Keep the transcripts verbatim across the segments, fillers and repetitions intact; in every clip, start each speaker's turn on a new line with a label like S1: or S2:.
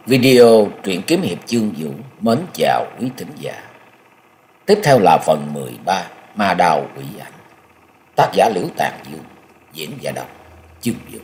S1: Video truyện kiếm hiệp chương vũ mến chào quý thính giả. Tiếp theo là phần mười ba Ma Đao Quỷ Ảnh. Tác giả Liễu Tàn Dương, diễn và đọc chương vũ.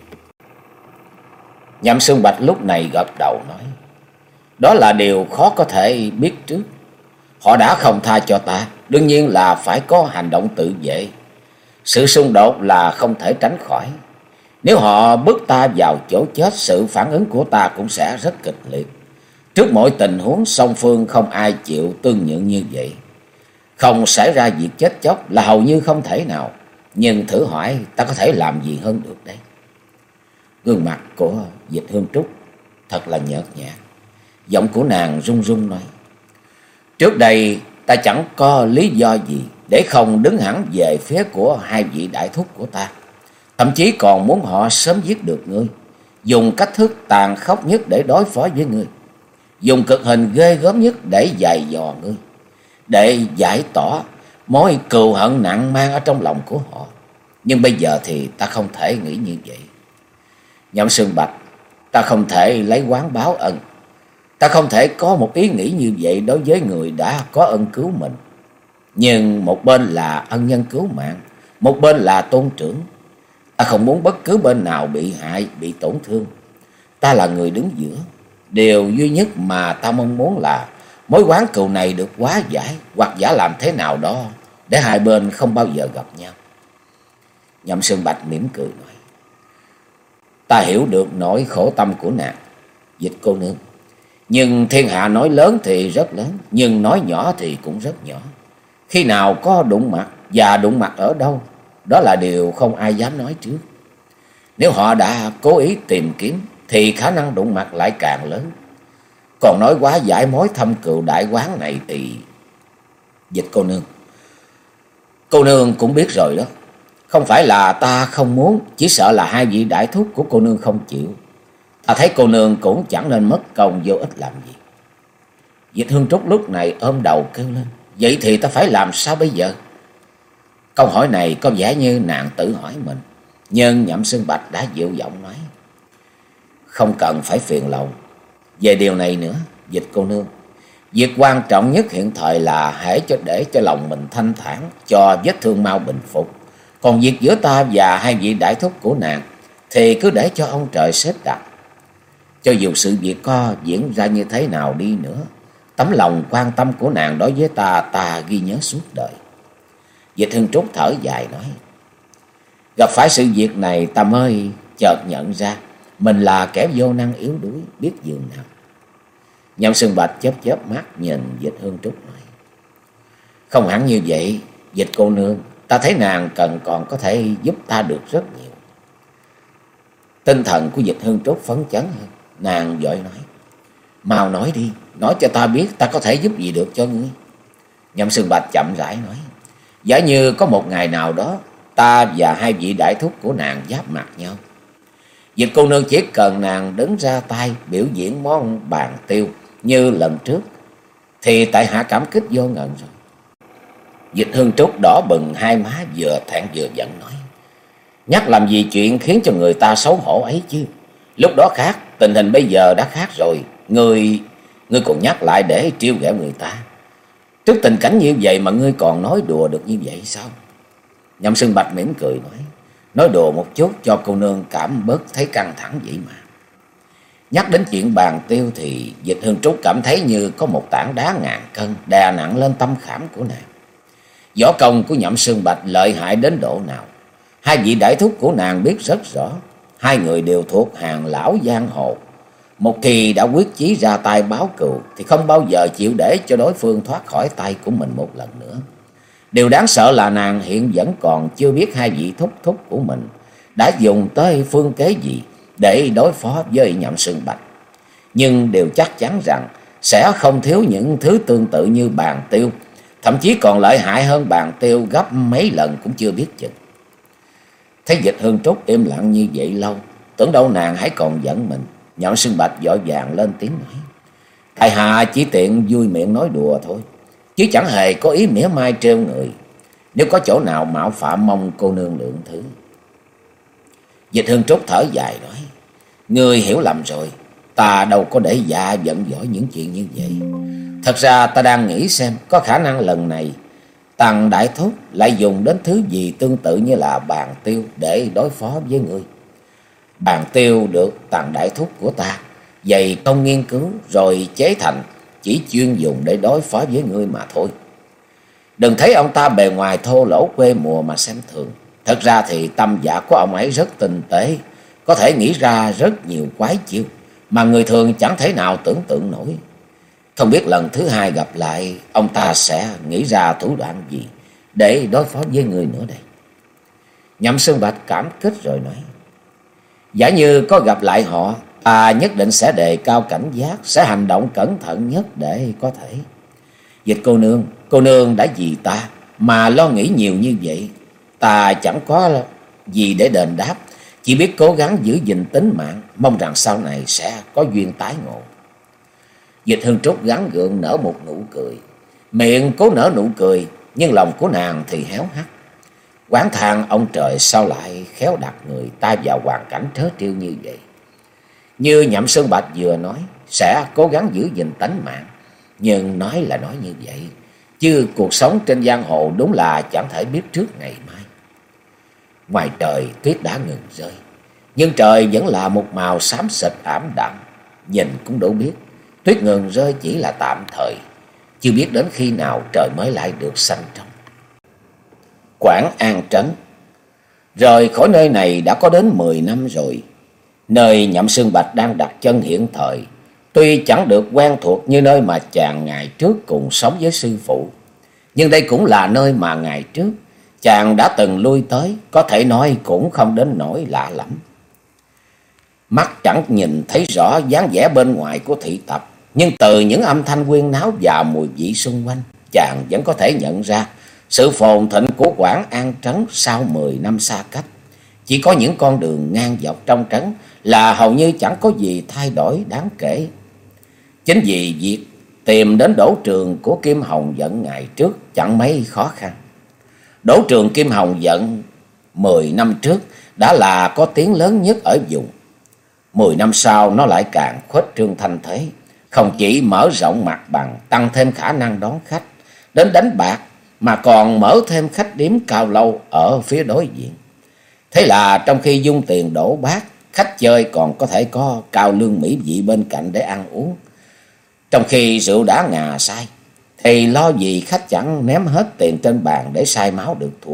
S1: Nhậm Xương Bạch lúc này gật đầu nói: đó là điều khó có thể biết trước. Họ đã không tha cho ta, đương nhiên là phải có hành động tự vệ. Sự xung đột là không thể tránh khỏi. Nếu họ bước ta vào chỗ chết, sự phản ứng của ta cũng sẽ rất kịch liệt. Trước mọi tình huống, song phương không ai chịu tương nhượng như vậy. Không xảy ra việc chết chóc là hầu như không thể nào. Nhưng thử hỏi ta có thể làm gì hơn được đấy? Gương mặt của Dịch Hương Trúc thật là nhợt nhạt. Giọng của nàng run run nói: trước đây ta chẳng có lý do gì để không đứng hẳn về phía của hai vị đại thúc của ta. Thậm chí còn muốn họ sớm giết được ngươi, dùng cách thức tàn khốc nhất để đối phó với ngươi, dùng cực hình ghê gớm nhất để dày dò ngươi, để giải tỏa mối cừu hận nặng mang ở trong lòng của họ. Nhưng bây giờ thì ta không thể nghĩ như vậy. Nhậm Xương Bạch, ta không thể lấy oán báo ân. Ta không thể có một ý nghĩ như vậy đối với người đã có ân cứu mình. Nhưng một bên là ân nhân cứu mạng, một bên là tôn trưởng. Ta không muốn bất cứ bên nào bị hại, bị tổn thương. Ta là người đứng giữa. Điều duy nhất mà ta mong muốn là mối oán cừu này được hóa giải, hoặc giả làm thế nào đó để hai bên không bao giờ gặp nhau. Nhậm Xương Bạch mỉm cười nói: ta hiểu được nỗi khổ tâm của nàng, Dịch cô nương. Nhưng thiên hạ nói lớn thì rất lớn, nhưng nói nhỏ thì cũng rất nhỏ. Khi nào có đụng mặt, và đụng mặt ở đâu, đó là điều không ai dám nói trước. Nếu họ đã cố ý tìm kiếm thì khả năng đụng mặt lại càng lớn. Còn nói quá giải mối thâm cừu đại quán này thì... Dịch cô nương, cô nương cũng biết rồi đó. Không phải là ta không muốn, chỉ sợ là hai vị đại thúc của cô nương không chịu. Ta thấy cô nương cũng chẳng nên mất công vô ích làm gì. Dịch Hương Trúc lúc này ôm đầu kêu lên: vậy thì ta phải làm sao bây giờ? Câu hỏi này có vẻ như nàng tự hỏi mình. Nhưng Nhậm Xương Bạch đã dịu giọng nói: không cần phải phiền lòng về điều này nữa, Dịch cô nương. Việc quan trọng nhất hiện thời là hãy cho để cho lòng mình thanh thản, cho vết thương mau bình phục. Còn việc giữa ta và hai vị đại thúc của nàng thì cứ để cho ông trời xếp đặt. Cho dù sự việc có diễn ra như thế nào đi nữa, tấm lòng quan tâm của nàng đối với ta, ta ghi nhớ suốt đời. Dịch Hương Trúc thở dài nói: gặp phải sự việc này ta mới chợt nhận ra mình là kẻ vô năng yếu đuối biết dường nào. Nhậm Xương Bạch chớp chớp mắt nhìn Dịch Hương Trúc nói: không hẳn như vậy, Dịch cô nương. Ta thấy nàng cần còn có thể giúp ta được rất nhiều. Tinh thần của Dịch Hương Trúc phấn chấn hơn. Nàng vội nói: mau nói đi, nói cho ta biết ta có thể giúp gì được cho ngươi. Nhậm Xương Bạch chậm rãi nói: giả như có một ngày nào đó ta và hai vị đại thúc của nàng giáp mặt nhau, Dịch cô nương chỉ cần nàng đứng ra tay biểu diễn món bàn tiêu như lần trước thì tại hạ cảm kích vô ngần rồi. Dịch Hương Trúc đỏ bừng hai má, vừa thẹn vừa giận nói: nhắc làm gì chuyện khiến cho người ta xấu hổ ấy chứ. Lúc đó khác, tình hình bây giờ đã khác rồi. Ngươi Ngươi còn nhắc lại để trêu ghẹo người ta. Trước tình cảnh như vậy mà ngươi còn nói đùa được như vậy sao? Nhậm Xương Bạch mỉm cười nói: nói đùa một chút cho cô nương cảm bớt thấy căng thẳng vậy mà. Nhắc đến chuyện bàn tiêu thì Dịch Hương Trúc cảm thấy như có một tảng đá ngàn cân đè nặng lên tâm khảm của nàng. Võ công của Nhậm Xương Bạch lợi hại đến độ nào, hai vị đại thúc của nàng biết rất rõ. Hai người đều thuộc hàng lão giang hồ. Một khi đã quyết chí ra tay báo cừu thì không bao giờ chịu để cho đối phương thoát khỏi tay của mình một lần nữa. Điều đáng sợ là nàng hiện vẫn còn chưa biết hai vị thúc thúc của mình đã dùng tới phương kế gì để đối phó với Nhậm Xương Bạch. Nhưng đều chắc chắn rằng sẽ không thiếu những thứ tương tự như bàn tiêu, thậm chí còn lợi hại hơn bàn tiêu gấp mấy lần cũng chưa biết chừng. Thấy Dịch Hương Trúc im lặng như vậy lâu, tưởng đâu nàng hãy còn giận mình. Nhậm Xương Bạch vội vàng lên tiếng nói: tại hạ chỉ tiện vui miệng nói đùa thôi, chứ chẳng hề có ý mỉa mai trêu người. Nếu có chỗ nào mạo phạm mong cô nương lượng thứ. Dịch Hương Trúc thở dài nói: ngươi hiểu lầm rồi. ta đâu có để dạ giận dỗi những chuyện như vậy. Thật ra ta đang nghĩ xem có khả năng lần này Tằng Đại Thúc lại dùng đến thứ gì tương tự như là bàn tiêu để đối phó với ngươi. Bàn tiêu được Tằng Đại Thúc của ta dày công nghiên cứu rồi chế thành, chỉ chuyên dùng để đối phó với ngươi mà thôi. Đừng thấy ông ta bề ngoài thô lỗ quê mùa mà xem thường. Thật ra thì tâm dạ của ông ấy rất tinh tế, có thể nghĩ ra rất nhiều quái chiêu mà người thường chẳng thể nào tưởng tượng nổi. Không biết lần thứ hai gặp lại, ông ta sẽ nghĩ ra thủ đoạn gì để đối phó với người nữa đây. Nhậm Sơn Bạch cảm kích rồi nói: giả như có gặp lại họ, ta nhất định sẽ đề cao cảnh giác, sẽ hành động cẩn thận nhất để có thể. Dịch cô nương, cô nương đã vì ta mà lo nghĩ nhiều như vậy, ta chẳng có gì để đền đáp, chỉ biết cố gắng giữ gìn tính mạng, mong rằng sau này sẽ có duyên tái ngộ. Dịch Hương Trúc gắng gượng nở một nụ cười, miệng cố nở nụ cười nhưng lòng của nàng thì héo hắt. Oán than ông trời sao lại khéo đặt người ta vào hoàn cảnh trớ trêu như vậy. Như Nhậm Sơn Bạch vừa nói, sẽ cố gắng giữ gìn tánh mạng, nhưng nói là nói như vậy, chứ cuộc sống trên giang hồ đúng là chẳng thể biết trước ngày mai. Ngoài trời tuyết đã ngừng rơi, nhưng trời vẫn là một màu xám xịt ảm đạm. Nhìn cũng đủ biết tuyết ngừng rơi chỉ là tạm thời, chưa biết đến khi nào trời mới lại được xanh trong. Quảng An Trấn rời khỏi nơi này đã có đến mười năm rồi. Nơi Nhậm Sơn Bạch đang đặt chân hiện thời tuy chẳng được quen thuộc như nơi mà chàng ngày trước cùng sống với sư phụ, nhưng đây cũng là nơi mà ngày trước chàng đã từng lui tới, có thể nói cũng không đến nỗi lạ lẫm. Mắt chẳng nhìn thấy rõ dáng vẻ bên ngoài của thị tập, nhưng từ những âm thanh huyên náo và mùi vị xung quanh, chàng vẫn có thể nhận ra sự phồn thịnh của Quảng An Trấn sau mười năm xa cách. Chỉ có những con đường ngang dọc trong trấn là hầu như chẳng có gì thay đổi đáng kể. Chính vì việc tìm đến đỗ trường của Kim Hồng Vận ngày trước chẳng mấy khó khăn. Đỗ trường Kim Hồng Vận mười năm trước đã là có tiếng lớn nhất ở vùng. Mười năm sau nó lại càng khuếch trương thanh thế, không chỉ mở rộng mặt bằng, tăng thêm khả năng đón khách đến đánh bạc, mà còn mở thêm khách điếm cao lâu ở phía đối diện. Thế là trong khi dung tiền đổ bát, khách chơi còn có thể có cao lương mỹ vị bên cạnh để ăn uống. Trong khi rượu đã ngà say, thì lo gì khách chẳng ném hết tiền trên bàn để sai máu được thua.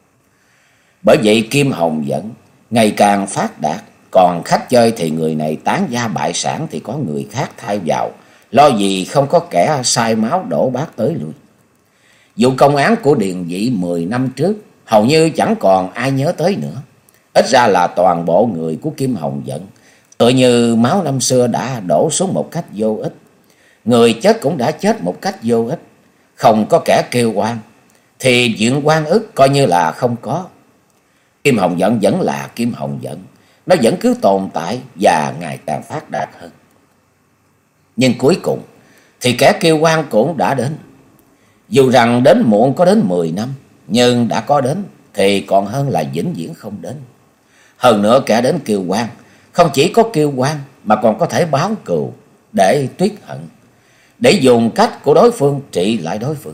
S1: Bởi vậy Kim Hồng Vận ngày càng phát đạt, còn khách chơi thì người này tán gia bại sản thì có người khác thay vào, lo gì không có kẻ sai máu đổ bát tới lui. Vụ công án của Điền Dị mười năm trước hầu như chẳng còn ai nhớ tới nữa. Ít ra là toàn bộ người của Kim Hồng Vận tựa như máu năm xưa đã đổ xuống một cách vô ích. Người chết cũng đã chết một cách vô ích, không có kẻ kêu oan, thì chuyện oan ức coi như là không có. Kim Hồng Vận vẫn là Kim Hồng Vận, nó vẫn cứ tồn tại và ngày càng phát đạt hơn. Nhưng cuối cùng thì kẻ kêu oan cũng đã đến. Dù rằng đến muộn có đến mười năm, nhưng đã có đến thì còn hơn là vĩnh viễn không đến. Hơn nữa kẻ đến kêu oan không chỉ có kêu oan mà còn có thể báo cừu để tuyết hận, để dùng cách của đối phương trị lại đối phương.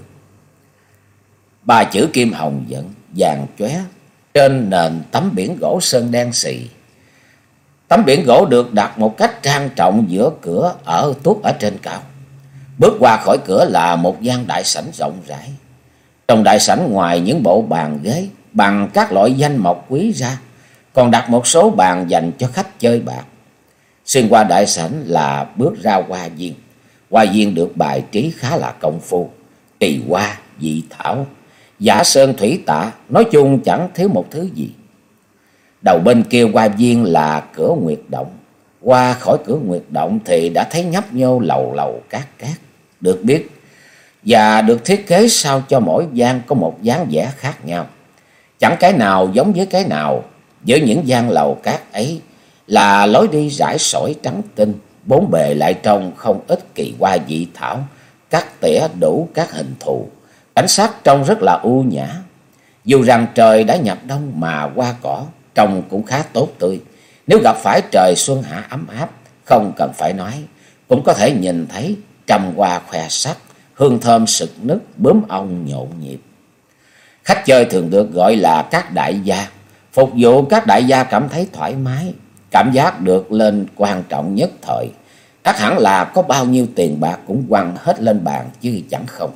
S1: Ba chữ Kim Hồng Vận vàng chóe trên nền tấm biển gỗ sơn đen xì. Tấm biển gỗ được đặt một cách trang trọng giữa cửa ở tuốt ở trên cao. Bước qua khỏi cửa là một gian đại sảnh rộng rãi. Trong đại sảnh ngoài những bộ bàn ghế bằng các loại danh mộc quý ra, còn đặt một số bàn dành cho khách chơi bạc. Xuyên qua đại sảnh là bước ra hoa viên. Hoa viên được bài trí khá là công phu, kỳ hoa, dị thảo, giả sơn thủy tạ, nói chung chẳng thiếu một thứ gì. Đầu bên kia hoa viên là cửa Nguyệt Động. Qua khỏi cửa Nguyệt Động thì đã thấy nhấp nhô lầu lầu cát cát, được biết và được thiết kế sao cho mỗi gian có một dáng vẻ khác nhau, chẳng cái nào giống với cái nào. Với những gian lầu cát ấy là lối đi rải sỏi trắng tinh, bốn bề lại trông không ít kỳ hoa dị thảo, cắt tỉa đủ các hình thù, cảnh sát trông rất là u nhã. Dù rằng trời đã nhập đông mà hoa cỏ trông cũng khá tốt tươi, nếu gặp phải trời xuân hạ ấm áp không cần phải nói, cũng có thể nhìn thấy trăm hoa khoe sắc, hương thơm sực nức, bướm ong nhộn nhịp. Khách chơi thường được gọi là các đại gia, phục vụ các đại gia cảm thấy thoải mái, cảm giác được lên quan trọng nhất thời. Chắc hẳn là có bao nhiêu tiền bạc cũng quăng hết lên bàn chứ chẳng không.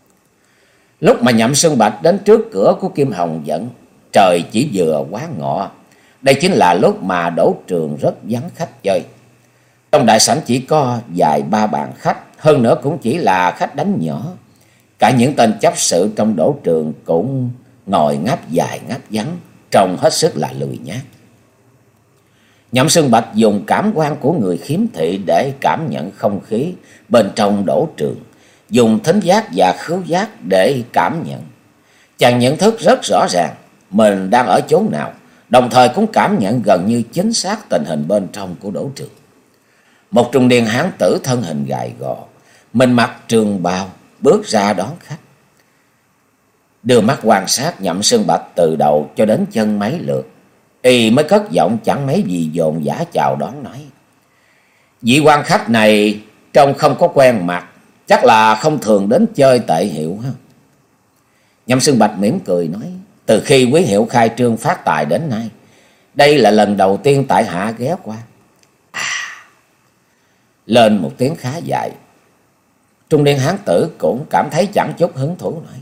S1: Lúc mà Nhậm Sơn Bạch đến trước cửa của Kim Hồng Dẫn, trời chỉ vừa quá ngọ. Đây chính là lúc mà Đỗ Trường rất vắng khách chơi. Trong đại sảnh chỉ có vài ba bàn khách, hơn nữa cũng chỉ là khách đánh nhỏ. Cả những tên chấp sự trong Đỗ Trường cũng ngồi ngáp dài ngáp vắng, trông hết sức là lười nhác. Nhậm Sơn Bạch dùng cảm quan của người khiếm thị để cảm nhận không khí bên trong Đỗ Trường, dùng thính giác và khứu giác để cảm nhận. Chàng nhận thức rất rõ ràng mình đang ở chỗ nào, đồng thời cũng cảm nhận gần như chính xác tình hình bên trong của Đỗ Trường. Một trung niên hán tử thân hình gầy gò, mình mặc trường bào, bước ra đón khách. Đưa mắt quan sát Nhậm Sơn Bạch từ đầu cho đến chân mấy lượt, y mới cất giọng chẳng mấy gì dồn dã chào đón nói: vị quan khách này trông không có quen mặt, chắc là không thường đến chơi Tệ Hiệu ha. Nhậm Sơn Bạch mỉm cười nói: từ khi Quý Hiệu khai trương phát tài đến nay, đây là lần đầu tiên tại hạ ghé qua. À, lên một tiếng khá dài. Trung niên hán tử cũng cảm thấy chẳng chút hứng thú nói: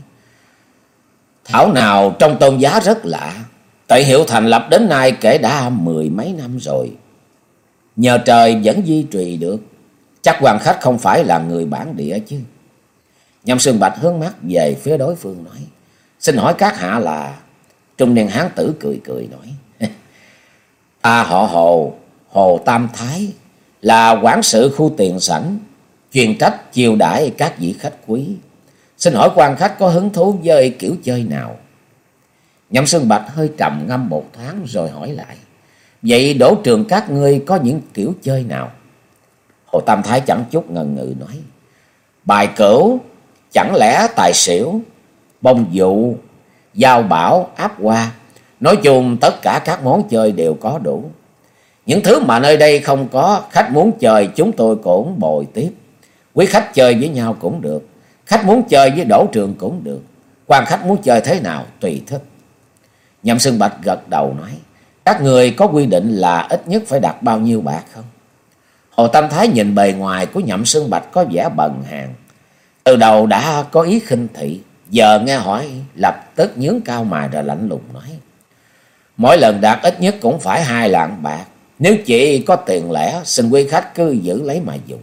S1: thảo nào trong tôn giá rất lạ, Tệ Hiệu thành lập đến nay kể đã mười mấy năm rồi, nhờ trời vẫn duy trì được, chắc quan khách không phải là người bản địa chứ. Nhậm Sơn Bạch hướng mắt về phía đối phương nói: xin hỏi các hạ là? Trung niên hán tử cười cười nói: ta họ Hồ, Hồ Tam Thái, là quản sự khu tiền sảnh, chuyên trách chiêu đãi các vị khách quý. Xin hỏi quan khách có hứng thú với kiểu chơi nào? Nhậm Sơn Bạch hơi trầm ngâm một thoáng rồi hỏi lại: vậy Đỗ Trường các ngươi có những kiểu chơi nào? Hồ Tam Thái chẳng chút ngần ngừ nói: bài cửu, chẳng lẽ tài xỉu, bông dụ, giao bảo, áp hoa, nói chung tất cả các món chơi đều có đủ. Những thứ mà nơi đây không có, khách muốn chơi chúng tôi cũng bồi tiếp. Quý khách chơi với nhau cũng được, khách muốn chơi với Đỗ Trường cũng được, quan khách muốn chơi thế nào tùy thích. Nhậm Sơn Bạch gật đầu nói: các người có quy định là ít nhất phải đặt bao nhiêu bạc không? Hồ Tam Thái nhìn bề ngoài của Nhậm Sơn Bạch có vẻ bần hàng, từ đầu đã có ý khinh thị, giờ nghe hỏi lập tức nhướng cao mày rồi lạnh lùng nói: mỗi lần đặt ít nhất cũng phải hai lạng bạc, nếu chỉ có tiền lẻ xin quý khách cứ giữ lấy mà dùng.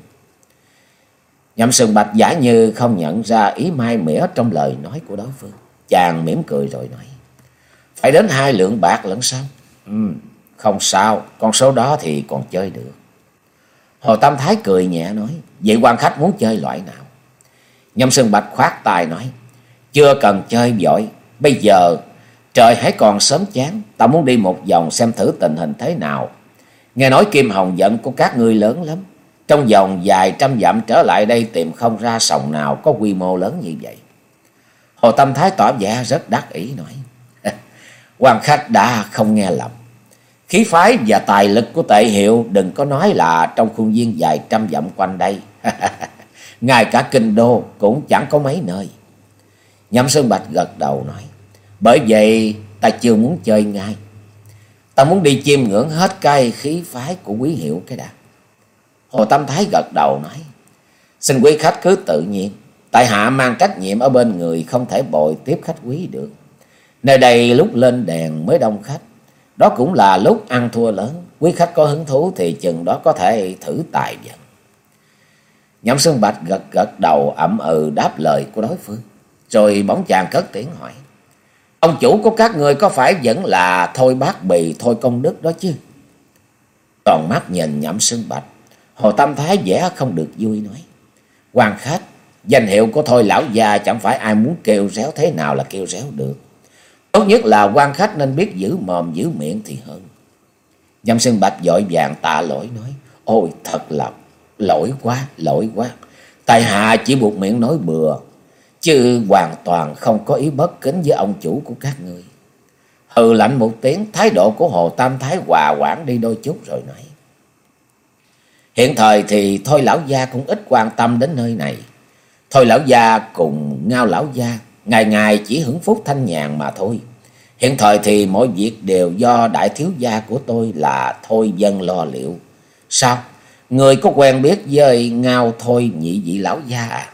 S1: Nhậm Sơn Bạch giả như không nhận ra ý mai mỉa trong lời nói của đối phương, chàng mỉm cười rồi nói: phải đến hai lượng bạc lẫn sao? Ừ, không sao, con số đó thì còn chơi được. Hồ Tam Thái cười nhẹ nói: vậy quan khách muốn chơi loại nào? Nhậm Sơn Bạch khoát tay nói: chưa cần chơi vội, bây giờ trời hãy còn sớm chán, ta muốn đi một vòng xem thử tình hình thế nào. Nghe nói Kim Hồng Dẫn của các ngươi lớn lắm, trong vòng vài trăm dặm trở lại đây tìm không ra sòng nào có quy mô lớn như vậy. Hồ Tam Thái tỏ vẻ rất đắc ý nói: quan khách đã không nghe lầm, khí phái và tài lực của Tệ Hiệu đừng có nói là trong khuôn viên vài trăm dặm quanh đây, ngay cả kinh đô cũng chẳng có mấy nơi. Nhậm Sơn Bạch gật đầu nói: bởi vậy ta chưa muốn chơi ngay, ta muốn đi chiêm ngưỡng hết cái khí phái của Quý Hiệu cái đã. Hồ Tam Thái gật đầu nói: xin quý khách cứ tự nhiên, tại hạ mang trách nhiệm ở bên người, không thể bồi tiếp khách quý được. Nơi đây lúc lên đèn mới đông khách, đó cũng là lúc ăn thua lớn, quý khách có hứng thú thì chừng đó có thể thử tài vận. Nhậm Sơn Bạch gật gật đầu ậm ừ đáp lời của đối phương, rồi bỗng chàng cất tiếng hỏi: ông chủ của các người có phải vẫn là Thôi Bác Bì, Thôi Công Đức đó chứ? Còn mắt nhìn Nhậm Sơn Bạch, Hồ Tam Thái vẻ không được vui nói: quan khách, danh hiệu của Thôi lão gia chẳng phải ai muốn kêu réo thế nào là kêu réo được, tốt nhất là quan khách nên biết giữ mồm giữ miệng thì hơn. Nhậm Sơn Bạch vội vàng tạ lỗi nói: ôi thật là lỗi quá, lỗi quá, tại hạ chỉ buộc miệng nói bừa, chứ hoàn toàn không có ý bất kính với ông chủ của các ngươi. Hừ lạnh một tiếng, thái độ của Hồ Tam Thái hòa hoãn đi đôi chút rồi nói: Hiện thời thì Thôi lão gia cũng ít quan tâm đến nơi này. Thôi lão gia cùng Ngao lão gia ngày ngày chỉ hưởng phúc thanh nhàn mà thôi. Hiện thời thì mọi việc đều do đại thiếu gia của tôi là Thôi Dân lo liệu. Sao? Người có quen biết với Ngao Thôi nhị vị lão gia à?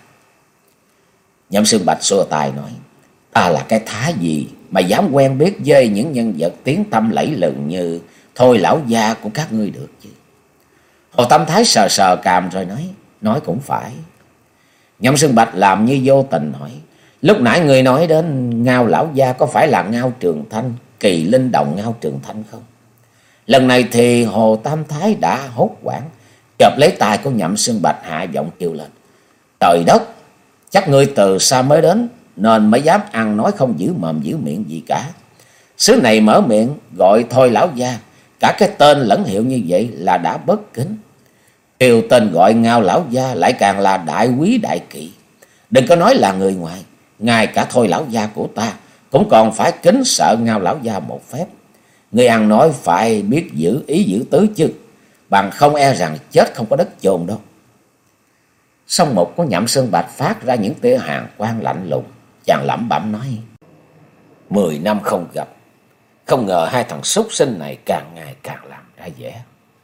S1: Nhậm Xương Bạch xua tay nói, ta là cái thá gì mà dám quen biết với những nhân vật tiếng tăm lẫy lừng như Thôi lão gia của các ngươi được chứ? Hồ Tam Thái sờ sờ cằm rồi nói, nói cũng phải. Nhậm Xương Bạch làm như vô tình hỏi, lúc nãy người nói đến Ngao lão gia có phải là Ngao Trường Thanh, Kỳ Linh Đồng Ngao Trường Thanh không? Lần này thì Hồ Tam Thái đã hốt hoảng, chộp lấy tay của Nhậm Xương Bạch hạ giọng kêu lên, trời đất, chắc ngươi từ xa mới đến nên mới dám ăn nói không giữ mồm giữ miệng gì cả. Xứ này mở miệng gọi Thôi lão gia, cả cái tên lẫn hiệu như vậy là đã bất kính. Triều tên gọi Ngao lão gia lại càng là đại quý đại kỵ. Đừng có nói là người ngoài, ngay cả Thôi lão gia của ta cũng còn phải kính sợ Ngao lão gia một phép. Người ăn nói phải biết giữ ý giữ tứ chứ, bằng không e rằng chết không có đất chôn đâu. Song mục của Nhậm Xương Bạch phát ra những tia hàn quang lạnh lùng, chàng lẩm bẩm nói, mười năm không gặp, không ngờ hai thằng súc sinh này càng ngày càng làm ra vẻ.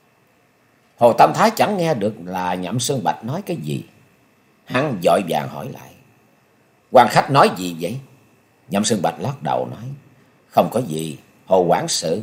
S1: Hồ Tam Thái chẳng nghe được là Nhậm Xương Bạch nói cái gì, hắn vội vàng hỏi lại, quan khách nói gì vậy? Nhậm Xương Bạch lắc đầu nói, không có gì, Hồ quản sự.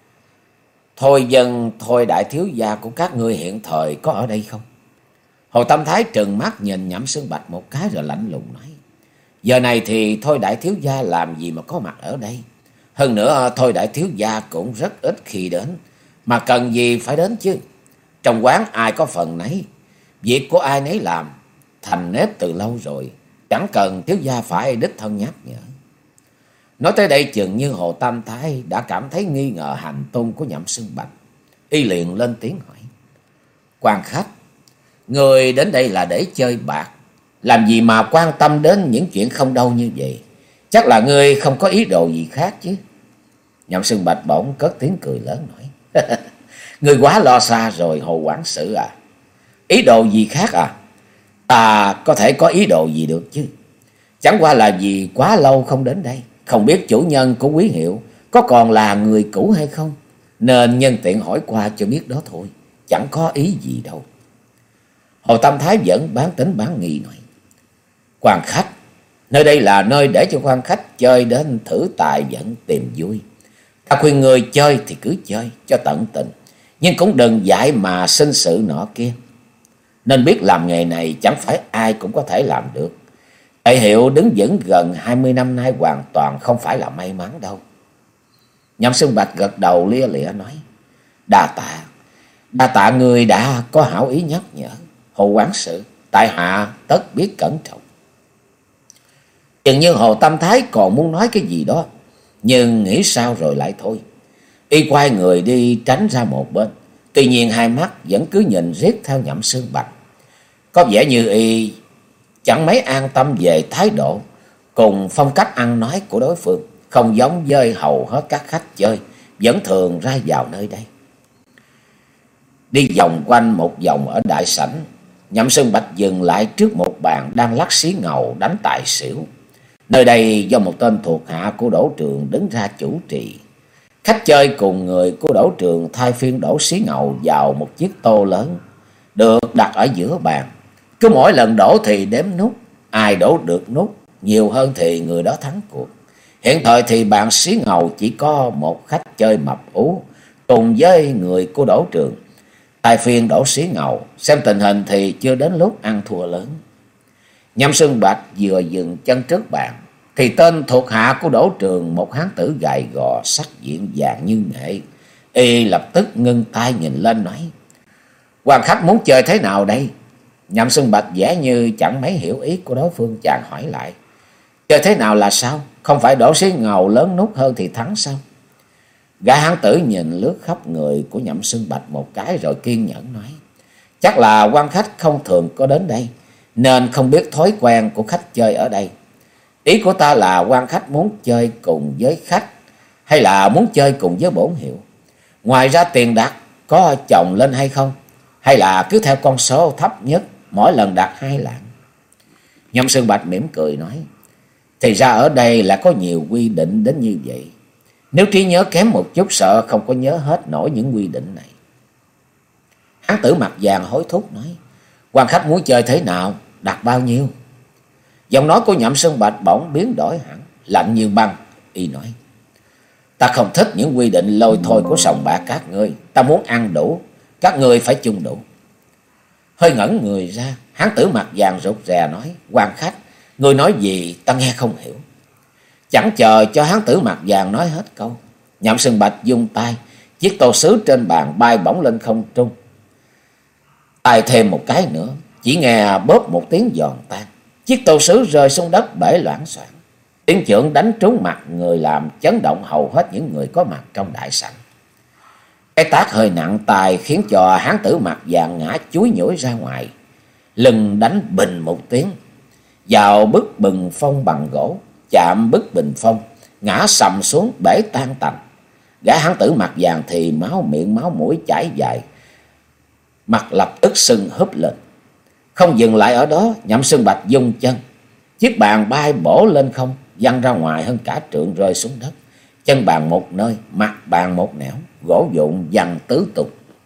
S1: Thôi Dân, Thôi đại thiếu gia của các ngươi hiện thời có ở đây không? Hồ Tam Thái trừng mắt nhìn Nhậm Xương Bạch một cái rồi lạnh lùng nói, giờ này thì Thôi đại thiếu gia làm gì mà có mặt ở đây? Hơn nữa Thôi đại thiếu gia cũng rất ít khi đến, mà cần gì phải đến chứ? Trong quán ai có phần nấy, việc của ai nấy làm, thành nếp từ lâu rồi, chẳng cần thiếu gia phải đích thân nhắc nhở. Nói tới đây chừng như Hồ Tam Thái đã cảm thấy nghi ngờ hành tung của Nhậm Xương Bạch, y liền lên tiếng hỏi, quan khách, người đến đây là để chơi bạc, làm gì mà quan tâm đến những chuyện không đâu như vậy? Chắc là ngươi không có ý đồ gì khác chứ? Nhậm Xương Bạch bỗng cất tiếng cười lớn nói, ngươi quá lo xa rồi Hồ quản sự à. Ý đồ gì khác à? Ta có thể có ý đồ gì được chứ? Chẳng qua là vì quá lâu không đến đây, không biết chủ nhân của quý hiệu có còn là người cũ hay không, nên nhân tiện hỏi qua cho biết đó thôi, chẳng có ý gì đâu. Hồ Tam Thái vẫn bán tính bán nghi nói, quan khách, nơi đây là nơi để cho quan khách chơi đến thử tài vận tìm vui. Ta khuyên người chơi thì cứ chơi cho tận tình, nhưng cũng đừng dại mà sinh sự nọ kia. Nên biết làm nghề này chẳng phải ai cũng có thể làm được. Đại hiệu đứng vững gần hai mươi năm nay hoàn toàn không phải là may mắn đâu. Nhậm Xương Bạch gật đầu lia lịa nói, đa tạ, đa tạ người đã có hảo ý nhắc nhở. Hồ quản sự, tại hạ tất biết cẩn trọng. Chừng như Hồ Tam Thái còn muốn nói cái gì đó, nhưng nghĩ sao rồi lại thôi. Y quay người đi tránh ra một bên, tuy nhiên hai mắt vẫn cứ nhìn riết theo Nhậm Xương Bạch. Có vẻ như y chẳng mấy an tâm về thái độ cùng phong cách ăn nói của đối phương, không giống với hầu hết các khách chơi vẫn thường ra vào nơi đây. Đi vòng quanh một vòng ở đại sảnh, Nhậm Xương Bạch dừng lại trước một bàn đang lắc xí ngầu đánh tài xỉu. Nơi đây do một tên thuộc hạ của Đỗ Trường đứng ra chủ trì. Khách chơi cùng người của Đỗ Trường thay phiên đổ xí ngầu vào một chiếc tô lớn được đặt ở giữa bàn. Cứ mỗi lần đổ thì đếm nút, ai đổ được nút nhiều hơn thì người đó thắng cuộc. Hiện thời thì bàn xí ngầu chỉ có một khách chơi mập ú cùng với người của Đỗ Trường thay phiên đổ xí ngầu. Xem tình hình thì chưa đến lúc ăn thua lớn. Nhậm Xương Bạch vừa dừng chân trước bàn thì tên thuộc hạ của Đỗ Trường, một hán tử gầy gò sắc diện vàng như nghệ, y lập tức ngưng tay nhìn lên nói, quan khách muốn chơi thế nào đây? Nhậm Xương Bạch vẻ như chẳng mấy hiểu ý của đối phương, chàng hỏi lại, chơi thế nào là sao? Không phải đổ xí ngầu lớn nút hơn thì thắng sao? Gã hán tử nhìn lướt khắp người của Nhậm Xương Bạch một cái rồi kiên nhẫn nói, chắc là quan khách không thường có đến đây nên không biết thói quen của khách chơi ở đây. Ý của ta là quan khách muốn chơi cùng với khách hay là muốn chơi cùng với bổn hiệu? Ngoài ra tiền đặt có chồng lên hay không? hay là cứ theo con số thấp nhất, mỗi lần đặt hai lạng? Nhâm Sơn Bạch mỉm cười nói, thì ra ở đây là có nhiều quy định đến như vậy. Nếu trí nhớ kém một chút sợ không có nhớ hết nổi những quy định này. Hán tử mặt vàng hối thúc nói, quan khách muốn chơi thế nào, đặt bao nhiêu? Giọng nói của Nhậm Sơn Bạch bỗng biến đổi hẳn, lạnh như băng. Y nói, ta không thích những quy định lôi thôi của sòng bạc các ngươi. Ta muốn ăn đủ, các ngươi phải chung đủ. Hơi ngẩn người ra, hán tử mặt vàng rụt rè nói, quan khách, ngươi nói gì ta nghe không hiểu. Chẳng chờ cho hán tử mặt vàng nói hết câu, Nhậm Sơn Bạch vung tay, chiếc tô sứ trên bàn bay bổng lên không trung. Tay thêm một cái nữa, chỉ nghe bóp một tiếng giòn tan, chiếc tô sứ rơi xuống đất bể loảng xoảng. Tiếng chưởng đánh trúng mặt người làm chấn động hầu hết những người có mặt trong đại sảnh. Cái tác hơi nặng tài khiến cho hán tử mặt vàng ngã chúi nhủi ra ngoài, lưng đánh bình một tiếng vào bức bình phong bằng gỗ, chạm bức bình phong, ngã sầm xuống bể tan tành. Gã hán tử mặt vàng thì máu miệng máu mũi chảy dài, mặt lập tức sưng húp lên. Không dừng lại ở đó, Nhậm Sơn Bạch vung chân, chiếc bàn bay bổ lên không, văng ra ngoài hơn cả trượng rơi xuống đất. Chân bàn một nơi, mặt bàn một nẻo, gỗ vụn văng tứ tung.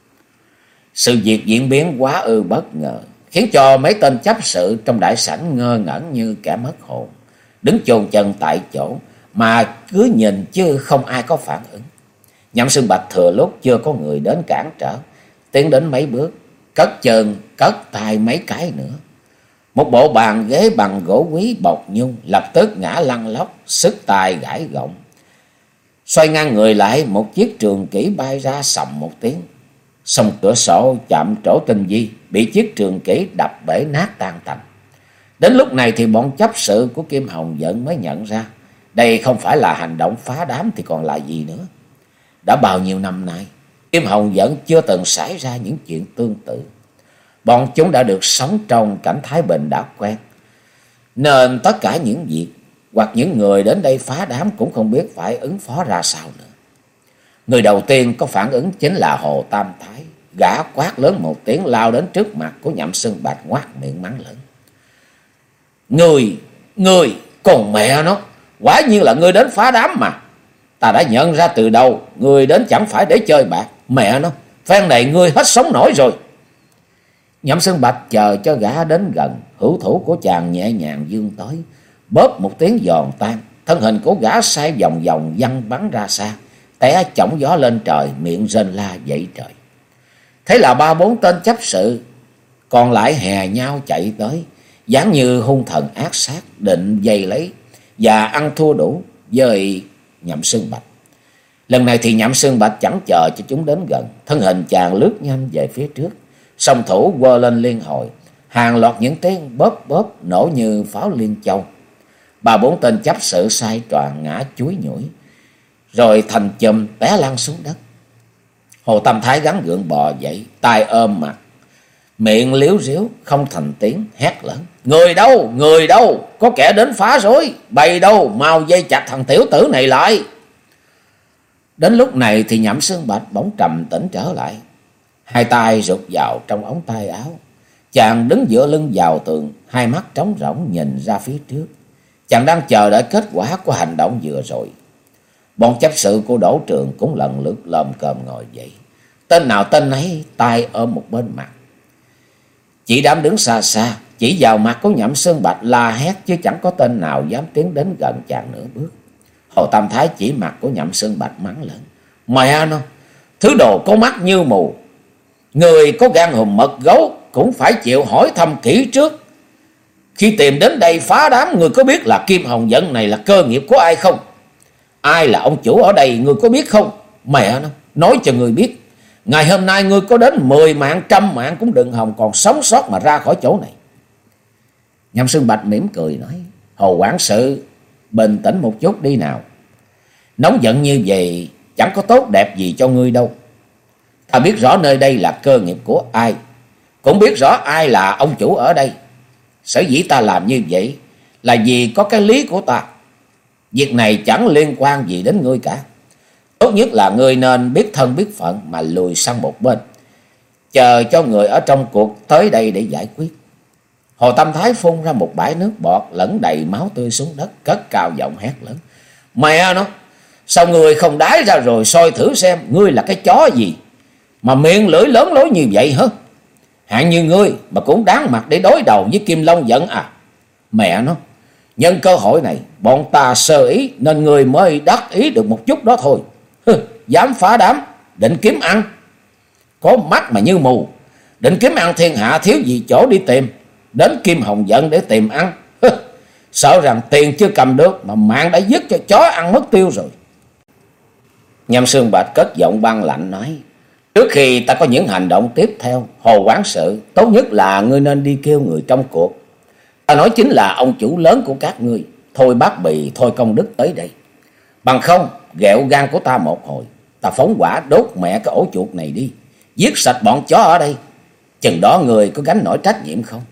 S1: Sự việc diễn biến quá ư bất ngờ, khiến cho mấy tên chấp sự trong đại sảnh ngơ ngẩn như kẻ mất hồn, đứng chôn chân tại chỗ mà cứ nhìn chứ không ai có phản ứng. Nhậm Sơn Bạch thừa lúc chưa có người đến cản trở, tiến đến mấy bước, cất chân cất tay mấy cái nữa. Một bộ bàn ghế bằng gỗ quý bọc nhung lập tức ngã lăn lóc, sức tài gãy gọng. Xoay ngang người lại, một chiếc trường kỷ bay ra sầm một tiếng. Song cửa sổ chạm trổ tinh vi, bị chiếc trường kỷ đập bể nát tan tành. Đến lúc này thì bọn chấp sự của Kim Hồng Dẫn mới nhận ra, đây không phải là hành động phá đám thì còn là gì nữa. Đã bao nhiêu năm nay, Kim Hồng Dẫn chưa từng xảy ra những chuyện tương tự. Bọn chúng đã được sống trong cảnh thái bình đã quen, nên tất cả những việc hoặc những người đến đây phá đám cũng không biết phải ứng phó ra sao nữa. Người đầu tiên có phản ứng chính là Hồ Tam Thái. Gã quát lớn một tiếng lao đến trước mặt của Nhậm Sơn Bạch, ngoác miệng mắng lớn, Người, người, còn mẹ nó, quả nhiên là ngươi đến phá đám mà. Ta đã nhận ra từ đầu, ngươi đến chẳng phải để chơi bạc. Mẹ nó, phen này ngươi hết sống nổi rồi. Nhậm Sơn Bạch chờ cho gã đến gần, hữu thủ của chàng nhẹ nhàng vươn tới, bóp một tiếng giòn tan, thân hình của gã xoay vòng vòng văng bắn ra xa, té chổng gió lên trời, miệng rên la dậy trời. Thế là ba bốn tên chấp sự còn lại hè nhau chạy tới, dáng như hung thần ác sát, định dây lấy và ăn thua đủ với Nhậm Sơn Bạch. Lần này thì Nhậm Sơn Bạch chẳng chờ cho chúng đến gần, thân hình chàng lướt nhanh về phía trước, song thủ quơ lên liên hồi, hàng loạt những tiếng bóp bóp nổ như pháo liên châu. Ba bốn tên chấp sự sai tròn ngã chúi nhủi, rồi thành chùm té lăn xuống đất. Hồ Tam Thái gắng gượng bò dậy, tay ôm mặt, miệng liếu riếu không thành tiếng, hét lớn, Người đâu, người đâu, có kẻ đến phá rối, bày đâu, mau dây chặt thằng tiểu tử này lại. Đến lúc này thì Nhậm Sơn Bạch bỗng trầm tĩnh trở lại, hai tay rụt vào trong ống tay áo. Chàng đứng dựa lưng vào tường, hai mắt trống rỗng nhìn ra phía trước. Chàng đang chờ đợi kết quả của hành động vừa rồi. Bọn chấp sự của Đỗ Trường cũng lần lượt lồm cồm ngồi dậy, tên nào tên ấy tay ôm một bên mặt. Chỉ đám đứng xa xa, chỉ vào mặt của Nhậm Sơn Bạch la hét, chứ chẳng có tên nào dám tiến đến gần chàng nửa bước. Hồ Tam Thái chỉ mặt của Nhậm Sơn Bạch mắng lên, Mẹ nó, thứ đồ có mắt như mù, người có gan hùm mật gấu cũng phải chịu hỏi thăm kỹ trước. Khi tìm đến đây phá đám, người có biết là Kim Hồng Dẫn này là cơ nghiệp của ai không? Ai là ông chủ ở đây, người có biết không? Mẹ nó, nói cho người biết, ngày hôm nay ngươi có đến mười mạng trăm mạng cũng đừng hòng còn sống sót mà ra khỏi chỗ này. Nhậm Sơn Bạch mỉm cười nói, Hồ quản sự, bình tĩnh một chút đi nào. Nóng giận như vậy chẳng có tốt đẹp gì cho ngươi đâu. Ta biết rõ nơi đây là cơ nghiệp của ai, cũng biết rõ ai là ông chủ ở đây. Sở dĩ ta làm như vậy là vì có cái lý của ta. Việc này chẳng liên quan gì đến ngươi cả. Tốt nhất là ngươi nên biết thân biết phận mà lùi sang một bên, chờ cho người ở trong cuộc tới đây để giải quyết. Hồ Tam Thái phun ra một bãi nước bọt lẫn đầy máu tươi xuống đất, cất cao giọng hét lớn: Mẹ nó, sao người không đái ra rồi soi thử xem ngươi là cái chó gì mà miệng lưỡi lớn lối như vậy hả? Hạng như ngươi mà cũng đáng mặt để đối đầu với Kim Long Giận à? Mẹ nó, nhân cơ hội này bọn ta sơ ý nên người mới đắc ý được một chút đó thôi. Hừ, dám phá đám, định kiếm ăn. Có mắt mà như mù, định kiếm ăn thiên hạ thiếu gì chỗ đi tìm, đến Kim Hồng Giận để tìm ăn. Hừ, sợ rằng tiền chưa cầm được mà mạng đã dứt cho chó ăn mất tiêu rồi. Nhâm Xương Bạch cất giọng băng lạnh nói: Trước khi ta có những hành động tiếp theo, Hồ quản sự, tốt nhất là ngươi nên đi kêu người trong cuộc. Ta nói chính là ông chủ lớn của các ngươi, Thôi Bác Bì, Thôi Công Đức tới đây. Bằng không, ghẹo gan của ta một hồi, ta phóng hỏa đốt mẹ cái ổ chuột này đi, giết sạch bọn chó ở đây. Chừng đó người có gánh nổi trách nhiệm không?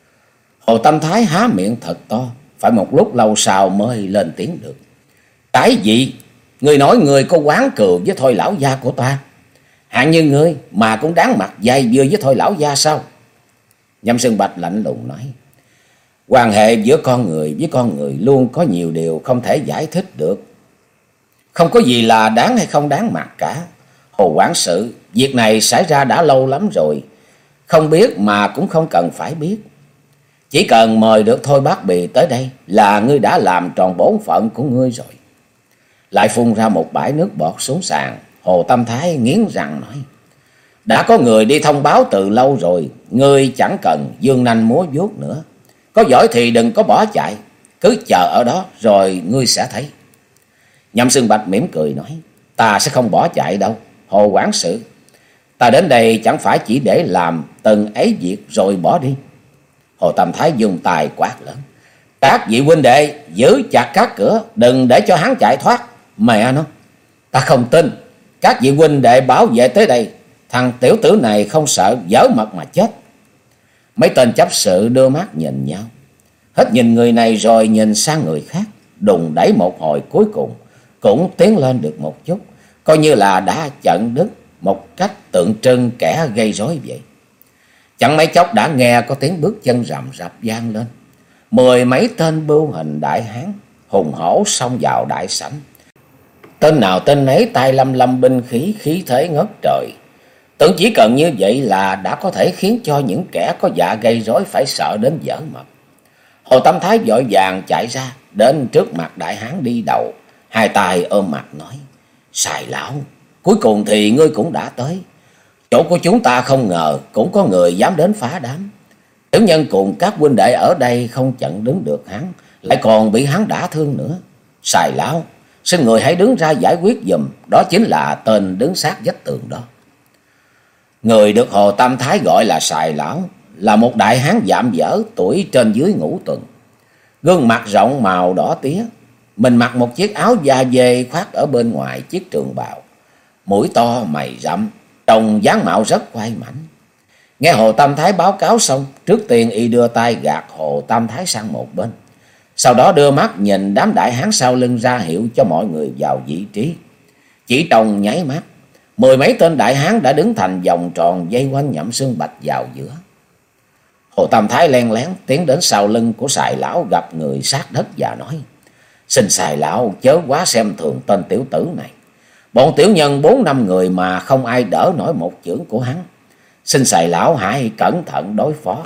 S1: Hồ Tam Thái há miệng thật to, phải một lúc lâu sau mới lên tiếng được: Cái gì? Người nói người có quán cừu với Thôi lão gia của ta? Hạng như ngươi mà cũng đáng mặt dây dưa với Thôi lão gia sao? Nhâm Xương Bạch lạnh lùng nói: Quan hệ giữa con người với con người luôn có nhiều điều không thể giải thích được. Không có gì là đáng hay không đáng mặt cả. Hồ quản sự, việc này xảy ra đã lâu lắm rồi, không biết mà cũng không cần phải biết. Chỉ cần mời được Thôi Bác Bì tới đây là ngươi đã làm tròn bổn phận của ngươi rồi. Lại phun ra một bãi nước bọt xuống sàn. Hồ Tam Thái nghiến răng nói: Đã có người đi thông báo từ lâu rồi, ngươi chẳng cần dương nanh múa vuốt nữa. Có giỏi thì đừng có bỏ chạy, cứ chờ ở đó rồi ngươi sẽ thấy. Nhâm Xương Bạch mỉm cười nói: Ta sẽ không bỏ chạy đâu, Hồ quản sự. Ta đến đây chẳng phải chỉ để làm từng ấy việc rồi bỏ đi. Hồ Tam Thái dùng tài quát lớn: Các vị huynh đệ giữ chặt các cửa, đừng để cho hắn chạy thoát. Mẹ nó, ta không tin. Các vị huynh đệ bảo vệ tới đây, thằng tiểu tử này không sợ dở mật mà chết. Mấy tên chấp sự đưa mắt nhìn nhau, hết nhìn người này rồi nhìn sang người khác, đùng đẩy một hồi cuối cùng cũng tiến lên được một chút, coi như là đã chặn đứt một cách tượng trưng kẻ gây rối vậy. Chẳng mấy chốc đã nghe có tiếng bước chân rầm rập vang lên. Mười mấy tên bưu hình đại hán hùng hổ xông vào đại sảnh. Tên nào tên nấy tay lăm lăm binh khí, khí thế ngất trời. Tưởng chỉ cần như vậy là đã có thể khiến cho những kẻ có dạ gây rối phải sợ đến dở mật. Hồ Tam Thái vội vàng chạy ra đến trước mặt đại hán đi đầu, hai tay ôm mặt nói: Sài lão, cuối cùng thì ngươi cũng đã tới. Chỗ của chúng ta không ngờ cũng có người dám đến phá đám. Tiểu nhân cùng các huynh đệ ở đây không chặn đứng được hắn, lại còn bị hắn đả thương nữa. Sài lão, xin người hãy đứng ra giải quyết giùm, đó chính là tên đứng sát vách tường đó. Người được Hồ Tam Thái gọi là Sài lão là một đại hán dạm dở, tuổi trên dưới ngũ tuần, gương mặt rộng màu đỏ tía. Mình mặc một chiếc áo da dê khoác ở bên ngoài chiếc trường bào, mũi to mày rậm, trông dáng mạo rất quai mảnh. Nghe Hồ Tam Thái báo cáo xong, trước tiên y đưa tay gạt Hồ Tam Thái sang một bên, sau đó đưa mắt nhìn đám đại hán sau lưng ra hiệu cho mọi người vào vị trí. Chỉ trong nháy mắt, mười mấy tên đại hán đã đứng thành vòng tròn vây quanh Nhậm Xương Bạch vào giữa. Hồ Tam Thái len lén tiến đến sau lưng của Sài lão, gặp người sát đất và nói: Xin Sài lão chớ quá xem thường tên tiểu tử này. Bọn tiểu nhân bốn năm người mà không ai đỡ nổi một chưởng của hắn. Xin Sài lão hãy cẩn thận đối phó.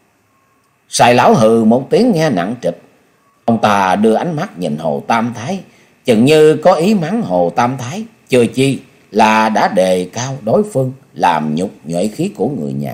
S1: Sài lão hừ một tiếng nghe nặng trịch. Ông ta đưa ánh mắt nhìn Hồ Tam Thái, chừng như có ý mắng Hồ Tam Thái, chưa chi là đã đề cao đối phương, làm nhục nhuệ khí của người nhà.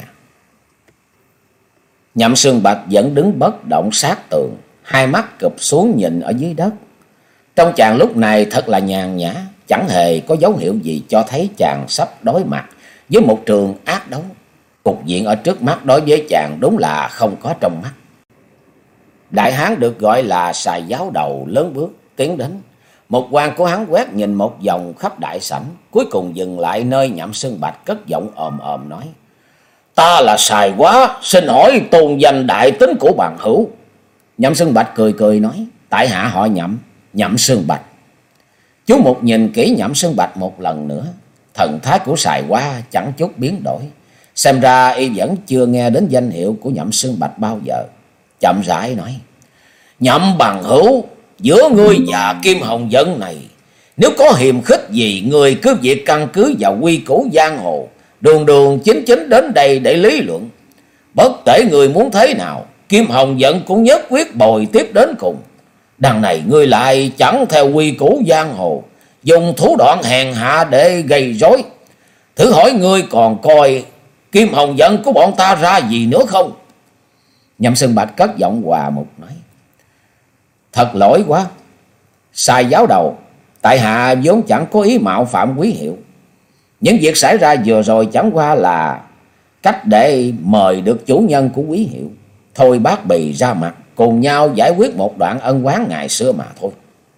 S1: Nhậm Xương Bạch vẫn đứng bất động sát tường, hai mắt cụp xuống nhìn ở dưới đất. Trong chàng lúc này thật là nhàn nhã, chẳng hề có dấu hiệu gì cho thấy chàng sắp đối mặt với một trường ác đấu. Cục diện ở trước mắt đối với chàng đúng là không có trong mắt. Đại hán được gọi là Sài giáo đầu lớn bước tiến đến. Một quan của hắn quét nhìn một vòng khắp đại sảnh, cuối cùng dừng lại nơi Nhậm Xương Bạch, cất giọng ồm ồm nói: Ta là Sài Quá, xin hỏi tôn danh đại tính của bằng hữu. Nhậm Xương Bạch cười cười nói: Tại hạ họ Nhậm, Nhậm Xương Bạch. Chú Mục nhìn kỹ Nhậm Xương Bạch một lần nữa, thần thái của Sài Quá chẳng chút biến đổi, Xem ra y vẫn chưa nghe đến danh hiệu của Nhậm Xương Bạch bao giờ. Chậm rãi nói: Nhậm bằng hữu, giữa ngươi và Kim Hồng Dẫn này, nếu có hiềm khích gì, người cứ việc căn cứ vào quy củ giang hồ, đường đường chính chính đến đây để lý luận. Bất kể người muốn thế nào, Kim Hồng Dẫn cũng nhất quyết bồi tiếp đến cùng. Đằng này ngươi lại chẳng theo quy củ giang hồ, dùng thủ đoạn hèn hạ để gây rối. Thử hỏi ngươi còn coi Kim Hồng Dẫn của bọn ta ra gì nữa không? Nhậm Xương Bạch cất giọng hòa mục nói: Thật lỗi quá, sai giáo đầu, tại hạ vốn chẳng có ý mạo phạm quý hiệu. Những việc xảy ra vừa rồi chẳng qua là cách để mời được chủ nhân của quý hiệu Thôi Bác Bì ra mặt, cùng nhau giải quyết một đoạn ân oán ngày xưa mà thôi.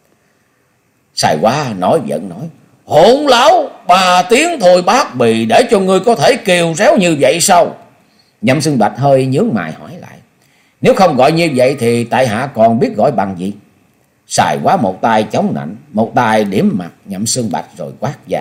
S1: Sai Quá nói giận nói: Hỗn lão, ba tiếng Thôi Bác Bì để cho ngươi có thể kêu réo như vậy sao? Nhậm Xương Bạch hơi nhướng mày hỏi lại: Nếu không gọi như vậy thì tại hạ còn biết gọi bằng gì? Sai Quá một tay chống nạnh, một tay điểm mặt Nhậm Xương Bạch rồi quát vang: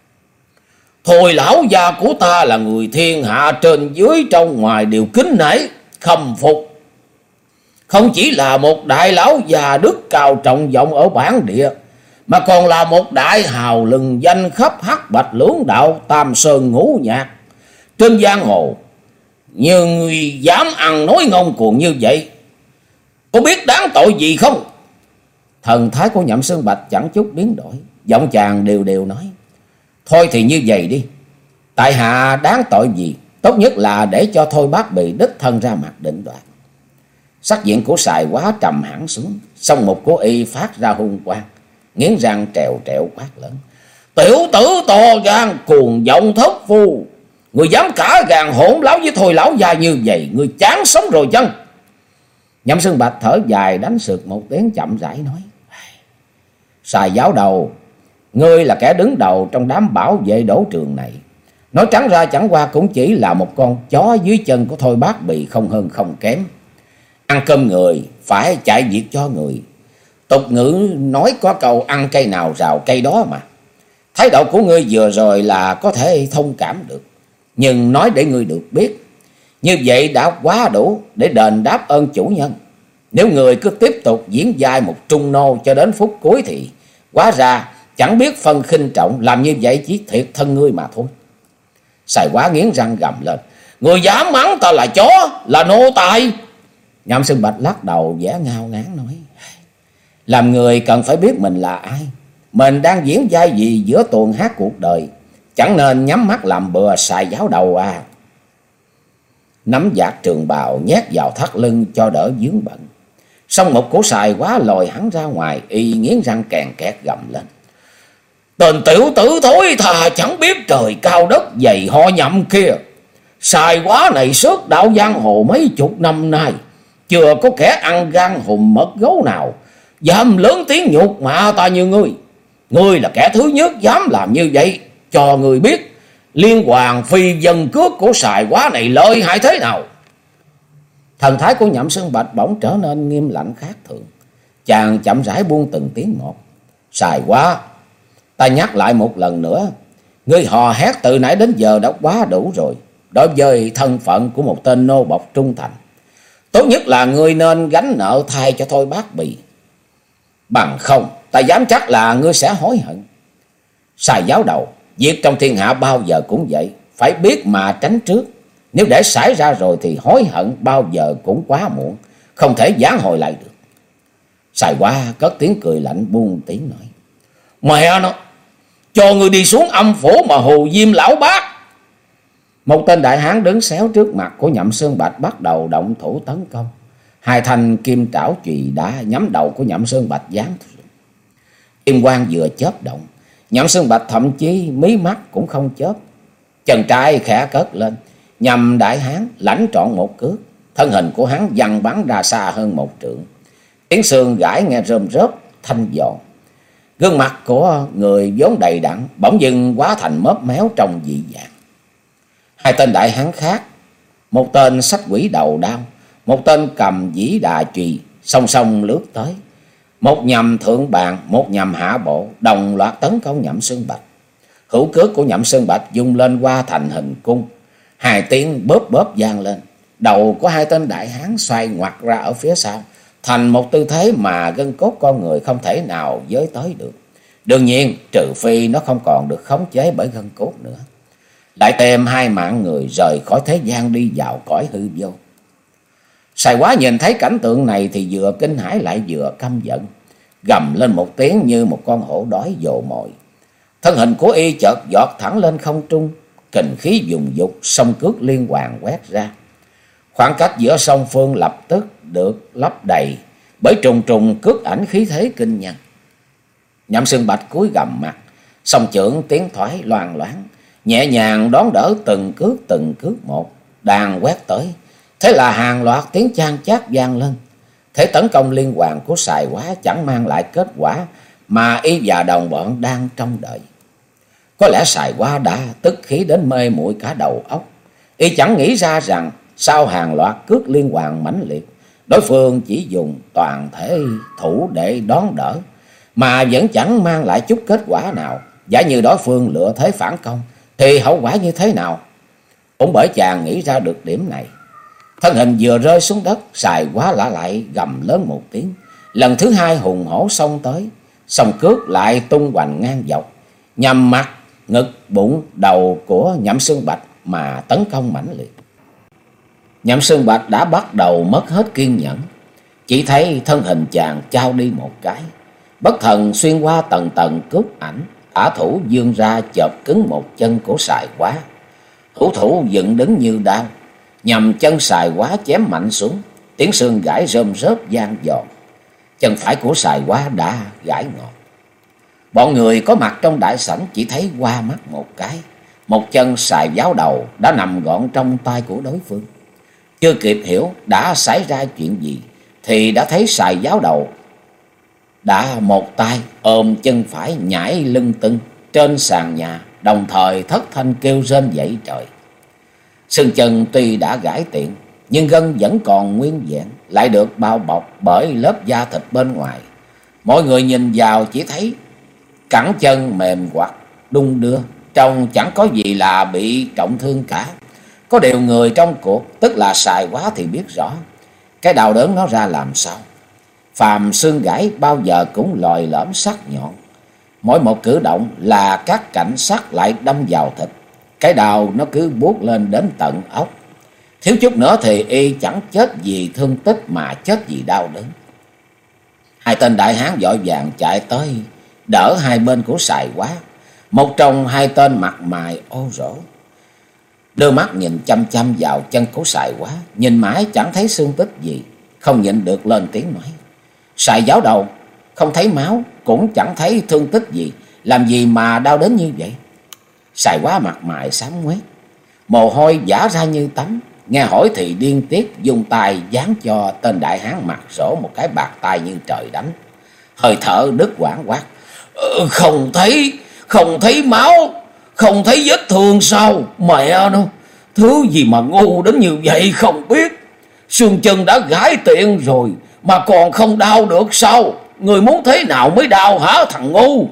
S1: Thôi lão gia của ta là người thiên hạ, trên dưới trong ngoài đều kính nể khâm phục. Không chỉ là một đại lão già đức cao trọng vọng ở bản địa, mà còn là một đại hào lừng danh khắp hắc bạch lưỡng đạo, tam sơn ngũ nhạc trên giang hồ. Như người dám ăn nói ngông cuồng như vậy, có biết đáng tội gì không? Thần thái của Nhậm Xương Bạch chẳng chút biến đổi, giọng chàng đều đều nói: Thôi thì như vậy đi, tại hạ đáng tội gì, tốt nhất là để cho Thôi Bác Bì đích thân ra mặt định đoạt. Sắc diện của Sai Quá trầm hẳn xuống, song mục của y phát ra hung quang, nghiến răng trèo trèo quát lớn: Tiểu tử to gan cuồng vọng thất phu, người dám cả gan hỗn láo với Thôi lão già như vậy, người chán sống rồi chăng? Nhậm Xương Bạch thở dài đánh sượt một tiếng, chậm rãi nói: Sai giáo đầu, ngươi là kẻ đứng đầu trong đám bảo vệ đổ trường này, nói trắng ra chẳng qua cũng chỉ là một con chó dưới chân của Thôi Bác Bì, không hơn không kém. Ăn cơm người phải chạy việc cho người. Tục ngữ nói có câu ăn cây nào rào cây đó mà. Thái độ của ngươi vừa rồi là có thể thông cảm được, nhưng nói để ngươi được biết, như vậy đã quá đủ để đền đáp ơn chủ nhân. Nếu người cứ tiếp tục diễn vai một trung nô cho đến phút cuối thì quá ra chẳng biết phân khinh trọng, làm như vậy chỉ thiệt thân ngươi mà thôi. Sai Quá nghiến răng gầm lên: Người dám mắng ta là chó, là nô tài? Nhậm Xương Bạch lắc đầu vẻ ngao ngán nói: Làm người cần phải biết mình là ai, mình đang diễn vai gì giữa tuồng hát cuộc đời, chẳng nên nhắm mắt làm bừa Sai giáo đầu à. Nắm vạt trường bào nhét vào thắt lưng cho đỡ vướng bận. Song một của Sai Quá lòi hắn ra ngoài, y nghiến răng kèn kẹt gầm lên: Tên tiểu tử thối thà chẳng biết trời cao đất dày họ Nhậm kia, Sai Quá này xước đạo giang hồ mấy chục năm nay, chưa có kẻ ăn gan hùm mật gấu nào dám lớn tiếng nhục mạ ta như ngươi. Ngươi là kẻ thứ nhất dám làm như vậy, cho ngươi biết liên hoàn phi dân cước của Sai Quá này lợi hại thế nào. Thần thái của Nhậm Xương Bạch bỗng trở nên nghiêm lạnh khác thường, chàng chậm rãi buông từng tiếng một: Sai Quá, ta nhắc lại một lần nữa, ngươi hò hét từ nãy đến giờ đã quá đủ rồi. Đối với thân phận của một tên nô bộc trung thành, tốt nhất là ngươi nên gánh nợ thay cho Thôi Bác Bì, bằng không ta dám chắc là ngươi sẽ hối hận. Sai giáo đầu, việc trong thiên hạ bao giờ cũng vậy, phải biết mà tránh trước. Nếu để xảy ra rồi thì hối hận bao giờ cũng quá muộn, không thể vãn hồi lại được. Sai Quá cất tiếng cười lạnh buông tiếng nói: Mẹ nó, cho ngươi đi xuống âm phủ mà hù diêm lão bác. Một tên đại hán đứng xéo trước mặt của Nhậm Xương Bạch bắt đầu động thủ tấn công. Hai thanh kim trảo chùy đá nhắm đầu của Nhậm Xương Bạch giáng xuống. Kim quang vừa chớp động, Nhậm Xương Bạch thậm chí mí mắt cũng không chớp, chân trái khẽ cất lên nhằm đại hán lãnh trọn một cước. Thân hình của hắn văng bắn ra xa hơn một trượng, tiếng xương gãi nghe rơm rớp thanh giòn. Gương mặt của người vốn đầy đặn bỗng dưng hóa thành mớp méo trong dị dạng. Hai tên đại hán khác, một tên xách quỷ đầu đao, một tên cầm dĩ đà chùy, song song lướt tới, một nhằm thượng bàn, một nhằm hạ bộ, đồng loạt tấn công Nhậm Xương Bạch. Hữu cước của Nhậm Xương Bạch dung lên qua thành hình cung, Hai tiếng bóp bóp vang lên. Đầu của hai tên đại hán xoay ngoặt ra ở phía sau, thành một tư thế mà gân cốt con người không thể nào với tới được. Đương nhiên, trừ phi nó không còn được khống chế bởi gân cốt nữa. Lại tìm hai mạng người rời khỏi thế gian đi vào cõi hư vô. Sài Quá nhìn thấy cảnh tượng này thì vừa kinh hãi lại vừa căm giận, gầm lên một tiếng như một con hổ đói vồ mồi. Thân hình của y chợt giọt thẳng lên không trung, kình khí dùng dục, song cước liên hoàn quét ra. Khoảng cách giữa song phương lập tức được lấp đầy bởi trùng trùng cước ảnh khí thế kinh nhân. Nhậm Xương Bạch cúi gầm mặt, song chưởng tiến thoái loang loáng, nhẹ nhàng đón đỡ từng cước từng cước một, đang quét tới. Thế là hàng loạt tiếng chan chát vang lên. Thế tấn công liên hoàn của Sài Quá chẳng mang lại kết quả mà y và đồng bọn đang trông đợi. Có lẽ Sài Quá đã tức khí đến mê muội cả đầu óc. Y chẳng nghĩ ra rằng sau hàng loạt cước liên hoàn mãnh liệt, đối phương chỉ dùng toàn thể thủ để đón đỡ mà vẫn chẳng mang lại chút kết quả nào. Giả như đối phương lựa thế phản công thì hậu quả như thế nào? Cũng bởi chàng nghĩ ra được điểm này, thân hình vừa rơi xuống đất, Sài Quá lạ lại gầm lớn một tiếng, lần thứ hai hùng hổ xông tới, song cước lại tung hoành ngang dọc, nhằm mặt, ngực, bụng, đầu của Nhậm Xương Bạch mà tấn công mãnh liệt. Nhậm Xương Bạch đã bắt đầu mất hết kiên nhẫn, chỉ thấy thân hình chàng chao đi một cái, bất thần xuyên qua tầng tầng cước ảnh, ả thủ vươn ra chộp cứng một chân của Sài Quá. Hữu thủ dựng đứng như đao, nhằm chân Sài Quá chém mạnh xuống, tiếng xương gãy rơm rớp vang giòn. Chân phải của Sài Quá đã gãy ngọt. Bọn người có mặt trong đại sảnh chỉ thấy qua mắt một cái, một chân Sài Giáo Đầu đã nằm gọn trong tay của đối phương. Chưa kịp hiểu đã xảy ra chuyện gì thì đã thấy Sài Giáo Đầu đã một tay ôm chân phải nhảy lưng tưng trên sàn nhà, đồng thời thất thanh kêu rên dậy trời. Xương chân tuy đã gãy tiện nhưng gân vẫn còn nguyên vẹn, lại được bao bọc bởi lớp da thịt bên ngoài. Mọi người nhìn vào chỉ thấy cẳng chân mềm quặt đung đưa, trông chẳng có gì là bị trọng thương cả. Có điều người trong cuộc, tức là Sài Quá thì biết rõ cái đau đớn nó ra làm sao. Phàm xương gãy bao giờ cũng lòi lõm sắc nhọn, mỗi một cử động là các cạnh sắc lại đâm vào thịt. Cái đau nó cứ buốt lên đến tận óc. Thiếu chút nữa thì y chẳng chết vì thương tích mà chết vì đau đớn. Hai tên đại hán vội vàng chạy tới đỡ hai bên của Sài Quá. Một trong hai tên mặt mày ô rỗ, đưa mắt nhìn chăm chăm vào chân của Sài Quá, nhìn mãi chẳng thấy xương tích gì, không nhịn được lên tiếng nói: Sài Giáo Đầu, không thấy máu cũng chẳng thấy thương tích gì, làm gì mà đau đến như vậy? Sài Quá mặt mày xám ngoét, mồ hôi vã ra như tắm. Nghe hỏi thì điên tiết dùng tay giáng cho tên đại hán mặt rỗ một cái bạt tay như trời đánh. Hơi thở đứt quãng quát: ờ, không thấy, không thấy máu, không thấy vết thương sao? Mẹ nó, thứ gì mà ngu đến như vậy không biết. Xương chân đã gãy tiện rồi mà còn không đau được sao? Người muốn thế nào mới đau hả thằng ngu?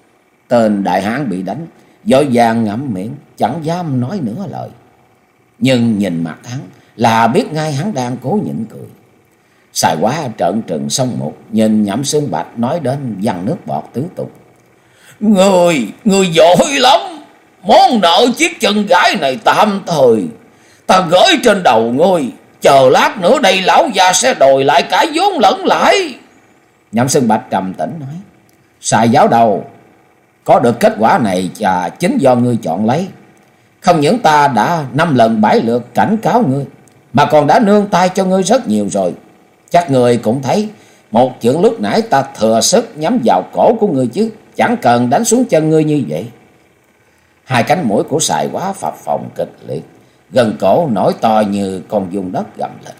S1: Tên đại hán bị đánh vội vàng ngậm miệng, chẳng dám nói nửa lời. Nhưng nhìn mặt hắn là biết ngay hắn đang cố nhịn cười. Sài Quá trợn trừng song một, nhìn Nhậm Xương Bạch nói đến văng nước bọt tứ tục: Người, người giỏi lắm. Món nợ chiếc chân gái này tạm thời ta gửi trên đầu ngươi, chờ lát nữa đây lão già sẽ đòi lại cả vốn lẫn lãi. Nhậm Xương Bạch trầm tĩnh nói: Sài Giáo Đầu, có được kết quả này là chính do ngươi chọn lấy. Không những ta đã năm lần bảy lượt cảnh cáo ngươi, mà còn đã nương tay cho ngươi rất nhiều rồi. Chắc ngươi cũng thấy một chưởng lúc nãy ta thừa sức nhắm vào cổ của ngươi chứ, chẳng cần đánh xuống chân ngươi như vậy. Hai cánh mũi của Sài Quá phập phồng kịch liệt, gần cổ nổi to như con giun đất gầm lên: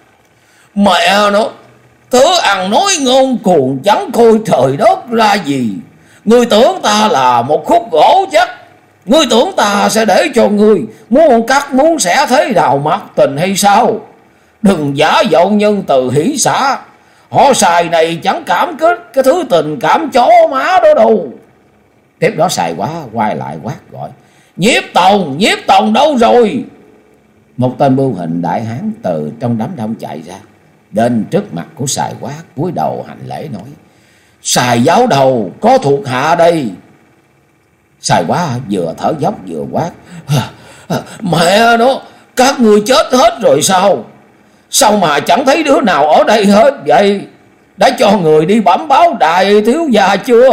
S1: Mẹ nó, thứ ăn nói ngông cuồng chẳng coi trời đất ra gì. Ngươi tưởng ta là một khúc gỗ chắc? Ngươi tưởng ta sẽ để cho ngươi muốn cắt muốn xẻ thế nào mặc tình hay sao? Đừng giả dậu nhân từ hỷ xả. Họ Sài này chẳng cảm kích cái thứ tình cảm chó má đó đâu. Tiếp đó Sài Quá quay lại quát gọi: Nhiếp Tòng, Nhiếp Tòng đâu rồi? Một tên bưu hình đại hán từ trong đám đông chạy ra, đến trước mặt của Sài Quá cúi đầu hành lễ nói: Sài giáo đầu, có thuộc hạ đây. Sài Quá vừa thở dốc vừa quát: Mẹ nó, các ngươi chết hết rồi sao? Sao mà chẳng thấy đứa nào ở đây hết vậy? Đã cho người đi bẩm báo đại thiếu gia chưa?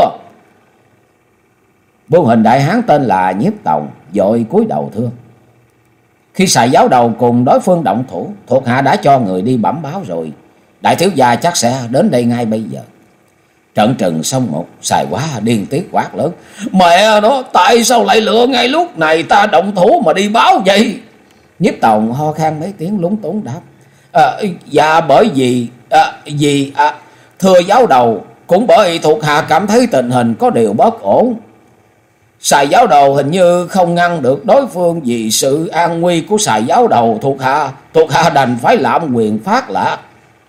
S1: Bưu hình đại hán tên là Nhiếp Tòng vội cúi đầu thưa: Khi Sài giáo đầu cùng đối phương động thủ, thuộc hạ đã cho người đi bẩm báo rồi. Đại thiếu gia chắc sẽ đến đây ngay bây giờ. Trận trừng xong một, Sài Quá điên tiết quát lớn: Mẹ nó, tại sao lại lựa ngay lúc này ta động thủ mà đi báo vậy? Nhiếp Tòng ho khan mấy tiếng lúng túng đáp: à, Dạ bởi vì à, vì à, thưa giáo đầu, cũng bởi thuộc hạ cảm thấy tình hình có điều bất ổn. Sài giáo đầu hình như không ngăn được đối phương, vì sự an nguy của Sài giáo đầu, thuộc hạ thuộc hạ đành phải lạm quyền phát lạ.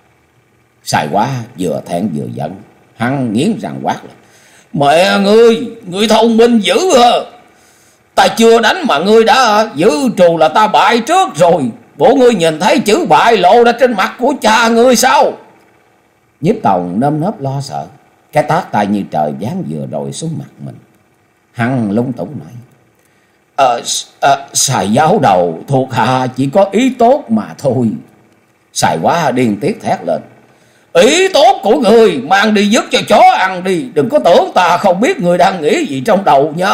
S1: Sài Quá vừa thẹn vừa giận, hắn nghiến răng quát lên: Mẹ ngươi, ngươi thông minh dữ hả? Ta chưa đánh mà ngươi đã giữ trù là ta bại trước rồi. Bộ ngươi nhìn thấy chữ bại lộ ra trên mặt của cha ngươi sao? Nhiếp Tòng nơm nớp lo sợ, cái tát tay như trời giáng vừa rồi xuống mặt mình. Hắn lúng túng nói: à, à, Sài giáo đầu, thuộc hạ chỉ có ý tốt mà thôi. Sài Quá điên tiết thét lên: Ý tốt của người mang đi dứt cho chó ăn đi, đừng có tưởng ta không biết người đang nghĩ gì trong đầu nha.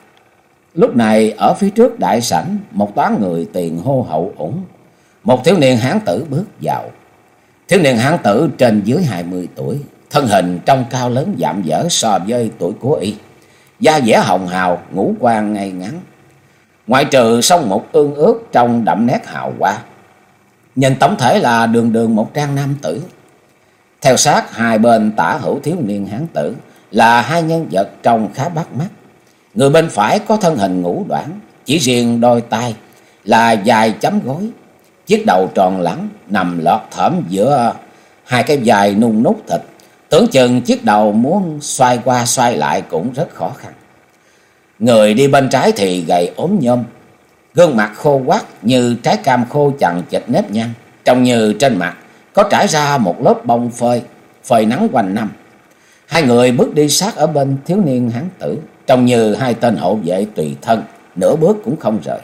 S1: Lúc này ở phía trước đại sảnh, một toán người tiền hô hậu ủng. Một thiếu niên hán tử bước vào. Thiếu niên hán tử trên dưới hai mươi tuổi, thân hình trông cao lớn dạm dở so với tuổi của y, da dẻ hồng hào, ngũ quan ngay ngắn, ngoại trừ song một ương ướt trong đậm nét hào hoa. Nhìn tổng thể là đường đường một trang nam tử. Theo sát hai bên tả hữu thiếu niên hán tử là hai nhân vật trông khá bắt mắt. Người bên phải có thân hình ngũ đoản, chỉ riêng đôi tay là dài chấm gối, chiếc đầu tròn lẳng nằm lọt thởm giữa hai cái dài nung nút thịt, tưởng chừng chiếc đầu muốn xoay qua xoay lại cũng rất khó khăn. Người đi bên trái thì gầy ốm nhôm, gương mặt khô quắt như trái cam khô chằng chịt nếp nhăn, trông như trên mặt có trải ra một lớp bông phơi, phơi nắng quanh năm. Hai người bước đi sát ở bên thiếu niên hán tử, trông như hai tên hộ vệ tùy thân, nửa bước cũng không rời.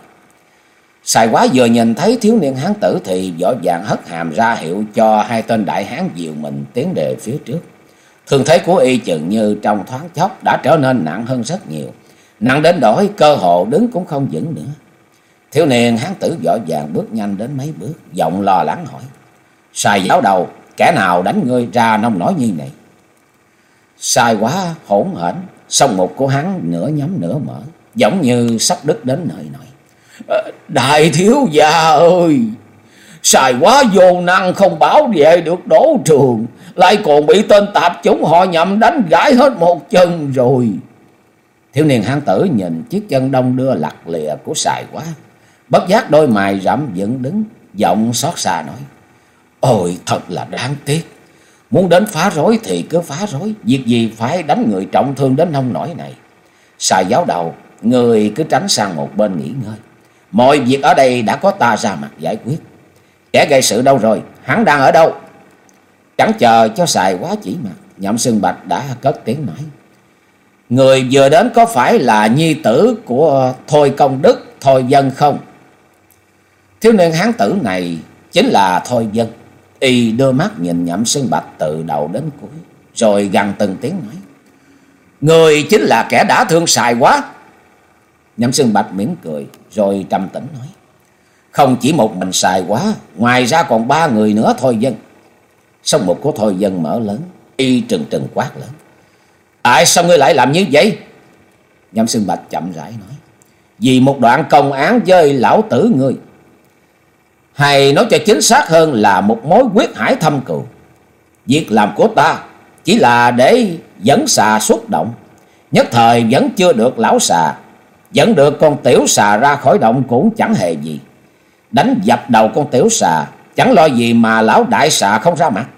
S1: Sài Quá vừa nhìn thấy thiếu niên hán tử thì vội vàng hất hàm ra hiệu cho hai tên đại hán dìu mình tiến về phía trước. Thương thế của y chừng như trong thoáng chốc đã trở nên nặng hơn rất nhiều, nặng đến nỗi cơ hồ đứng cũng không vững nữa. Thiếu niên hán tử vội vàng bước nhanh đến mấy bước, giọng lo lắng hỏi: Sài giáo đầu, kẻ nào đánh ngươi ra nông nổi như này? Sài Quá hỗn hển, song một của hắn nửa nhắm nửa mở, giống như sắp đứt đến nơi nổi. Đại thiếu gia ơi, Sài Quá vô năng không bảo vệ được đổ trường, lại còn bị tên tạp chủng họ Nhậm đánh gãy hết một chân rồi. Thiếu niên hán tử nhìn chiếc chân đông đưa lặt lìa của Sài Quá, bất giác đôi mày rậm dựng đứng, giọng xót xa nói: Ôi thật là đáng tiếc, muốn đến phá rối thì cứ phá rối, việc gì phải đánh người trọng thương đến nông nổi này. Sài giáo đầu, người cứ tránh sang một bên nghỉ ngơi, mọi việc ở đây đã có ta ra mặt giải quyết. Kẻ gây sự đâu rồi, hắn đang ở đâu? Chẳng chờ cho Sài Quá chỉ mặt, Nhậm Xương Bạch đã cất tiếng nói: Người vừa đến có phải là nhi tử của Thôi Công Đức, Thôi Dân không? Thiếu niên hán tử này chính là Thôi Dân. Y đưa mắt nhìn Nhậm Xương Bạch từ đầu đến cuối, rồi gằn từng tiếng nói: Người chính là kẻ đã thương Sài Quá. Nhậm Xương Bạch mỉm cười rồi trầm tĩnh nói: Không chỉ một mình Sài Quá, ngoài ra còn ba người nữa Thôi Dân. Song một của Thôi Dân mở lớn, y trừng trừng quát lớn: Tại sao ngươi lại làm như vậy? Nhậm Xương Bạch chậm rãi nói: Vì một đoạn công án với lão tử ngươi, hay nói cho chính xác hơn là một mối quyết hải thâm cừu. Việc làm của ta chỉ là để dẫn xà xuất động, nhất thời vẫn chưa được lão xà, dẫn được con tiểu xà ra khỏi động cũng chẳng hề gì. Đánh dập đầu con tiểu xà, chẳng lo gì mà lão đại xà không ra mặt.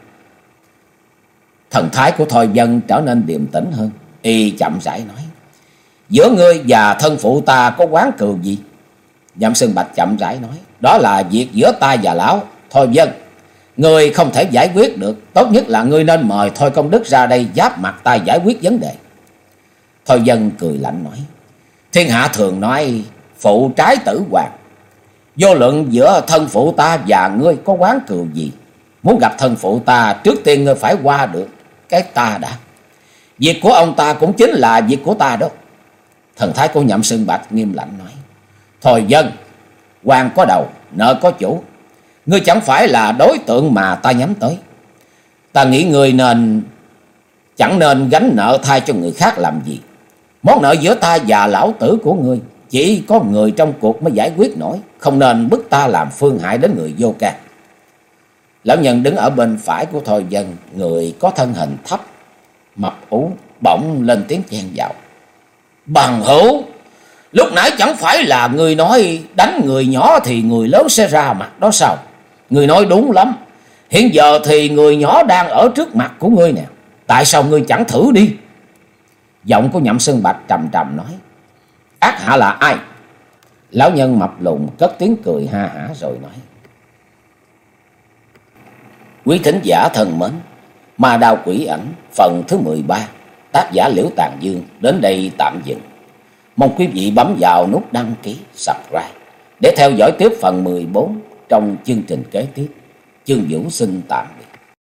S1: Thần thái của Thôi Dân trở nên điềm tĩnh hơn, y chậm rãi nói: Giữa ngươi và thân phụ ta có oán cừu gì? Nhậm Xương Bạch chậm rãi nói: Đó là việc giữa ta và lão. Thôi dân, ngươi không thể giải quyết được. Tốt nhất là ngươi nên mời Thôi Công Đức ra đây giáp mặt ta giải quyết vấn đề. Thôi dân cười lạnh nói. Thiên hạ thường nói phụ trái tử hoàng. Vô luận giữa thân phụ ta và ngươi có oán cừu gì, muốn gặp thân phụ ta, trước tiên ngươi phải qua được cái ta đã. Việc của ông ta cũng chính là việc của ta đó. Thần thái của Nhậm Sơn Bạch nghiêm lạnh nói. Thôi dân, quan có đầu, nợ có chủ. Ngươi chẳng phải là đối tượng mà ta nhắm tới. Ta nghĩ ngươi nên chẳng nên gánh nợ thay cho người khác làm gì. Món nợ giữa ta và lão tử của ngươi chỉ có người trong cuộc mới giải quyết nổi, không nên bức ta làm phương hại đến người vô can. Lão nhân đứng ở bên phải của Thôi Dân, người có thân hình thấp, mập ú, bỗng lên tiếng chen vào. Bằng hữu, lúc nãy chẳng phải là người nói đánh người nhỏ thì người lớn sẽ ra mặt đó sao? Người nói đúng lắm. Hiện giờ thì người nhỏ đang ở trước mặt của ngươi nè. Tại sao ngươi chẳng thử đi? Giọng của Nhậm Sơn Bạch trầm trầm nói. Ác hạ là ai? Lão nhân mập lùn cất tiếng cười ha hả rồi nói. Quý thính giả thân mến, Ma Đao Quỷ Ảnh phần thứ mười ba, tác giả Liễu Tàn Dương đến đây tạm dừng. Mong quý vị bấm vào nút đăng ký, subscribe để theo dõi tiếp phần mười bốn trong chương trình kế tiếp. Chương Vũ xin tạm biệt.